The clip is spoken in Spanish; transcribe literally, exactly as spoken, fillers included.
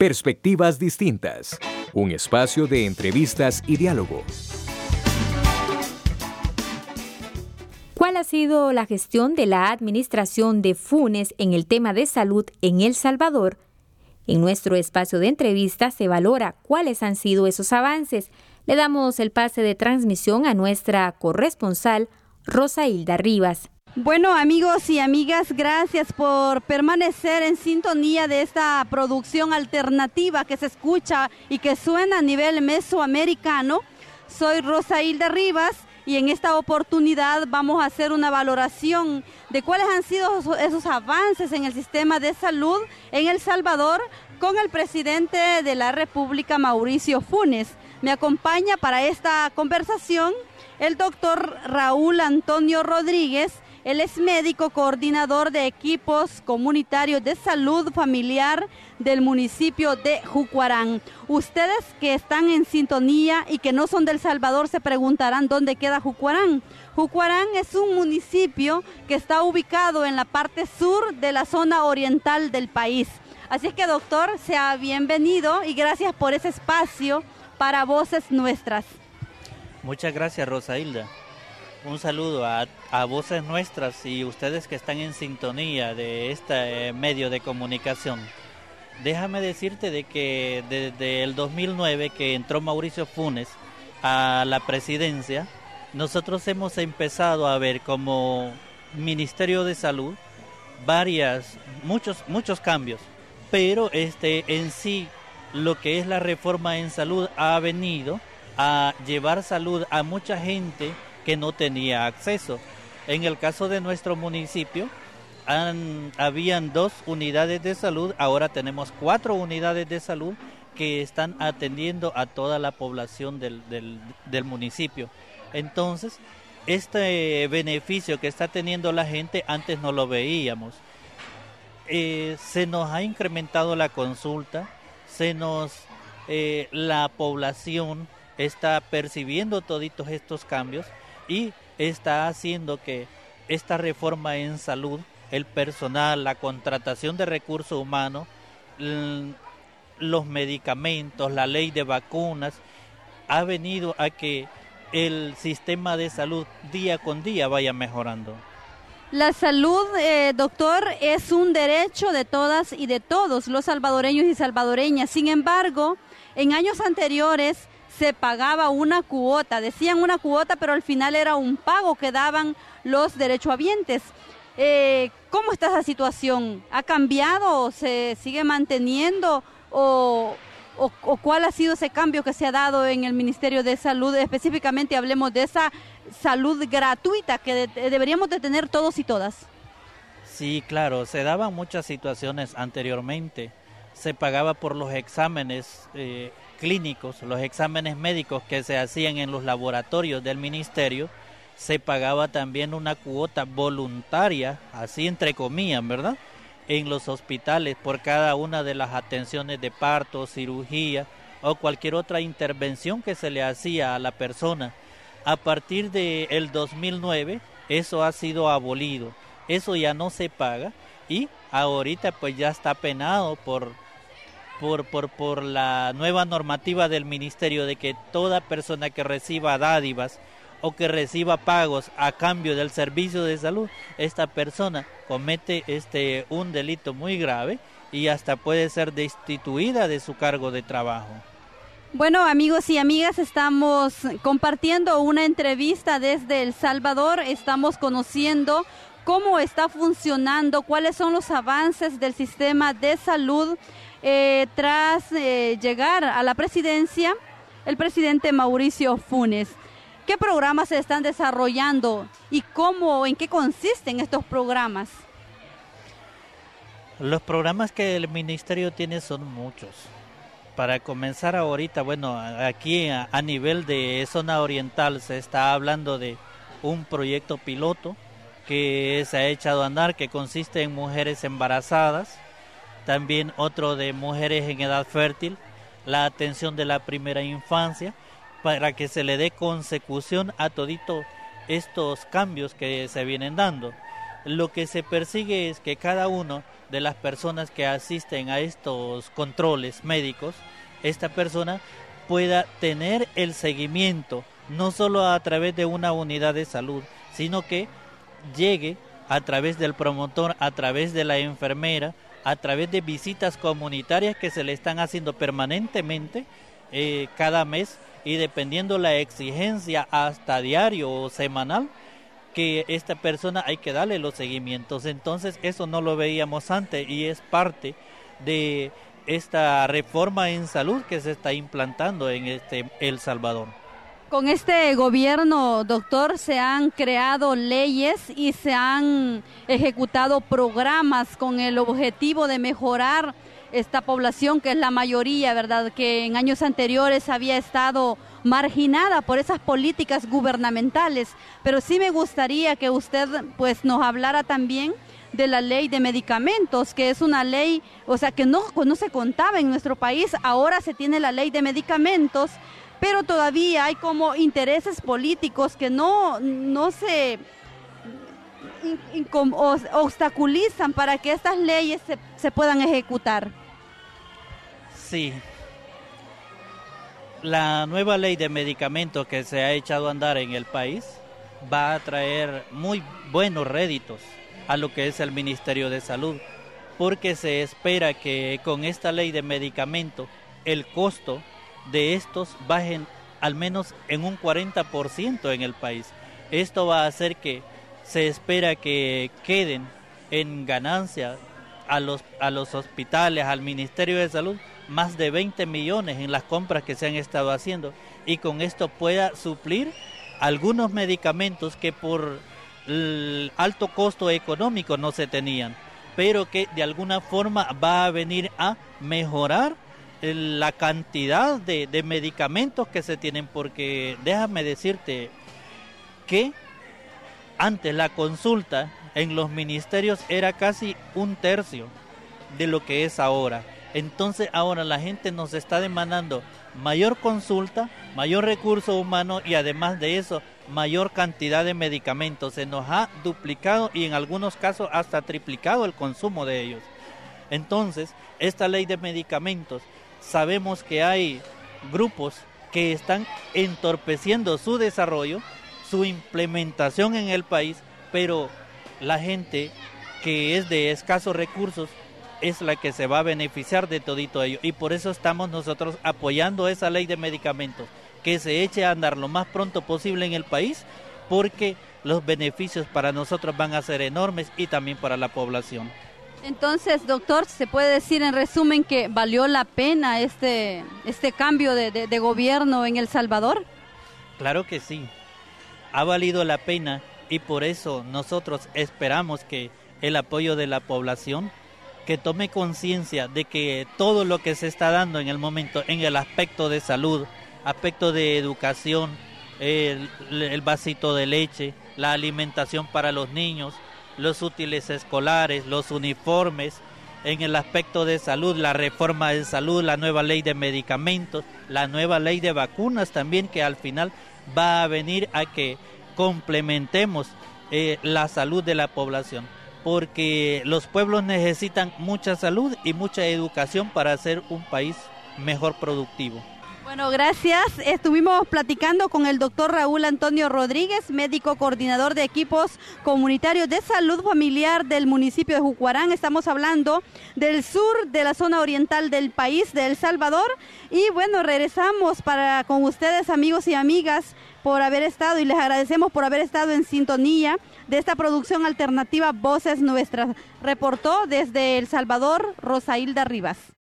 Perspectivas distintas. Un espacio de entrevistas y diálogo. ¿Cuál ha sido la gestión de la administración de Funes en el tema de salud en El Salvador? En nuestro espacio de entrevistas se valora cuáles han sido esos avances. Le damos el pase de transmisión a nuestra corresponsal, Rosailda Rivas. Bueno, amigos y amigas, gracias por permanecer en sintonía de esta producción alternativa que se escucha y que suena a nivel mesoamericano. Soy Rosailda Rivas y en esta oportunidad vamos a hacer una valoración de cuáles han sido esos avances en el sistema de salud en El Salvador con el presidente de la República, Mauricio Funes. Me acompaña para esta conversación el doctor Raúl Antonio Rodríguez. Él es médico coordinador de equipos comunitarios de salud familiar del municipio de Jucuarán. Ustedes que están en sintonía y que no son de El Salvador se preguntarán dónde queda Jucuarán. Jucuarán es un municipio que está ubicado en la parte sur de la zona oriental del país. Así es que, doctor, sea bienvenido y gracias por ese espacio para Voces Nuestras. Muchas gracias, Rosailda. Un saludo a, a Voces Nuestras y ustedes que están en sintonía de este eh, medio de comunicación. Déjame decirte de que desde el dos mil nueve que entró Mauricio Funes a la presidencia, nosotros hemos empezado a ver como Ministerio de Salud varias, muchos, muchos cambios, pero este en sí lo que es la reforma en salud ha venido a llevar salud a mucha gente que no tenía acceso. En el caso de nuestro municipio, han, habían dos unidades de salud, ahora tenemos cuatro unidades de salud que están atendiendo a toda la población del, del, del municipio. Entonces, este beneficio que está teniendo la gente, antes no lo veíamos. Eh, se nos ha incrementado la consulta, se nos, eh, la población está percibiendo toditos estos cambios y está haciendo que esta reforma en salud, el personal, la contratación de recursos humanos, los medicamentos, la ley de vacunas, ha venido a que el sistema de salud día con día vaya mejorando. La salud, eh, doctor, es un derecho de todas y de todos los salvadoreños y salvadoreñas. Sin embargo, en años anteriores se pagaba una cuota, decían una cuota, pero al final era un pago que daban los derechohabientes. Eh, ¿Cómo está esa situación? ¿Ha cambiado? ¿Se sigue manteniendo? ¿O, o, o cuál ha sido ese cambio que se ha dado en el Ministerio de Salud? Específicamente hablemos de esa salud gratuita que de, deberíamos de tener todos y todas. Sí, claro, se daban muchas situaciones anteriormente. Se pagaba por los exámenes eh, clínicos, los exámenes médicos que se hacían en los laboratorios del ministerio, se pagaba también una cuota voluntaria, así entre comillas, ¿verdad?, en los hospitales por cada una de las atenciones de parto, cirugía o cualquier otra intervención que se le hacía a la persona. A partir del dos mil nueve, eso ha sido abolido, eso ya no se paga y ahorita pues ya está penado por Por, por, por la nueva normativa del ministerio de que toda persona que reciba dádivas o que reciba pagos a cambio del servicio de salud, esta persona comete este un delito muy grave y hasta puede ser destituida de su cargo de trabajo. Bueno, amigos y amigas, estamos compartiendo una entrevista desde El Salvador, estamos conociendo cómo está funcionando, cuáles son los avances del sistema de salud eh, tras eh, llegar a la presidencia el presidente Mauricio Funes. ¿Qué programas se están desarrollando y cómo, en qué consisten estos programas? Los programas que el ministerio tiene son muchos. Para comenzar ahorita, bueno, aquí a, a nivel de zona oriental se está hablando de un proyecto piloto que se ha echado a andar, que consiste en mujeres embarazadas, también otro de mujeres en edad fértil, la atención de la primera infancia, para que se le dé consecución a todito estos cambios que se vienen dando. Lo que se persigue es que cada uno de las personas que asisten a estos controles médicos, esta persona pueda tener el seguimiento, no solo a través de una unidad de salud, sino que llegue a través del promotor, a través de la enfermera, a través de visitas comunitarias que se le están haciendo permanentemente eh, cada mes, y dependiendo la exigencia hasta diario o semanal, que esta persona hay que darle los seguimientos. Entonces eso no lo veíamos antes y es parte de esta reforma en salud que se está implantando en este El Salvador. Con este gobierno, doctor, se han creado leyes y se han ejecutado programas con el objetivo de mejorar esta población, que es la mayoría, ¿verdad?, que en años anteriores había estado marginada por esas políticas gubernamentales. Pero sí me gustaría que usted pues nos hablara también de la ley de medicamentos, que es una ley, o sea, que no, no se contaba en nuestro país. Ahora se tiene la ley de medicamentos, pero todavía hay como intereses políticos que no, no se in, in, obstaculizan para que estas leyes se, se puedan ejecutar. Sí. La nueva ley de medicamentos que se ha echado a andar en el país va a traer muy buenos réditos a lo que es el Ministerio de Salud, porque se espera que con esta ley de medicamentos el costo de estos bajen al menos en un cuarenta por ciento en el país. Esto va a hacer que se espera que queden en ganancia a los, a los hospitales, al Ministerio de Salud, más de veinte millones en las compras que se han estado haciendo, y con esto pueda suplir algunos medicamentos que por el alto costo económico no se tenían, pero que de alguna forma va a venir a mejorar la cantidad de, de medicamentos que se tienen, porque déjame decirte que antes la consulta en los ministerios era casi un tercio de lo que es ahora. Entonces ahora la gente nos está demandando mayor consulta, mayor recurso humano y además de eso mayor cantidad de medicamentos. Se nos ha duplicado y en algunos casos hasta triplicado el consumo de ellos. Entonces esta ley de medicamentos, sabemos que hay grupos que están entorpeciendo su desarrollo, su implementación en el país, pero la gente que es de escasos recursos es la que se va a beneficiar de todito ello, y por eso estamos nosotros apoyando esa ley de medicamentos, que se eche a andar lo más pronto posible en el país, porque los beneficios para nosotros van a ser enormes y también para la población. Entonces, doctor, ¿se puede decir en resumen que valió la pena este, este cambio de, de, de gobierno en El Salvador? Claro que sí, ha valido la pena, y por eso nosotros esperamos que el apoyo de la población, que tome conciencia de que todo lo que se está dando en el momento en el aspecto de salud, aspecto de educación, el, el vasito de leche, la alimentación para los niños, los útiles escolares, los uniformes, en el aspecto de salud, la reforma de salud, la nueva ley de medicamentos, la nueva ley de vacunas también, que al final va a venir a que complementemos eh, la salud de la población, porque los pueblos necesitan mucha salud y mucha educación para hacer un país mejor productivo. Bueno, gracias. Estuvimos platicando con el doctor Raúl Antonio Rodríguez, médico coordinador de equipos comunitarios de salud familiar del municipio de Jucuarán. Estamos hablando del sur de la zona oriental del país, de El Salvador. Y bueno, regresamos para con ustedes, amigos y amigas, por haber estado, y les agradecemos por haber estado en sintonía de esta producción alternativa Voces Nuestras. Reportó desde El Salvador Rosa Hilda Rivas.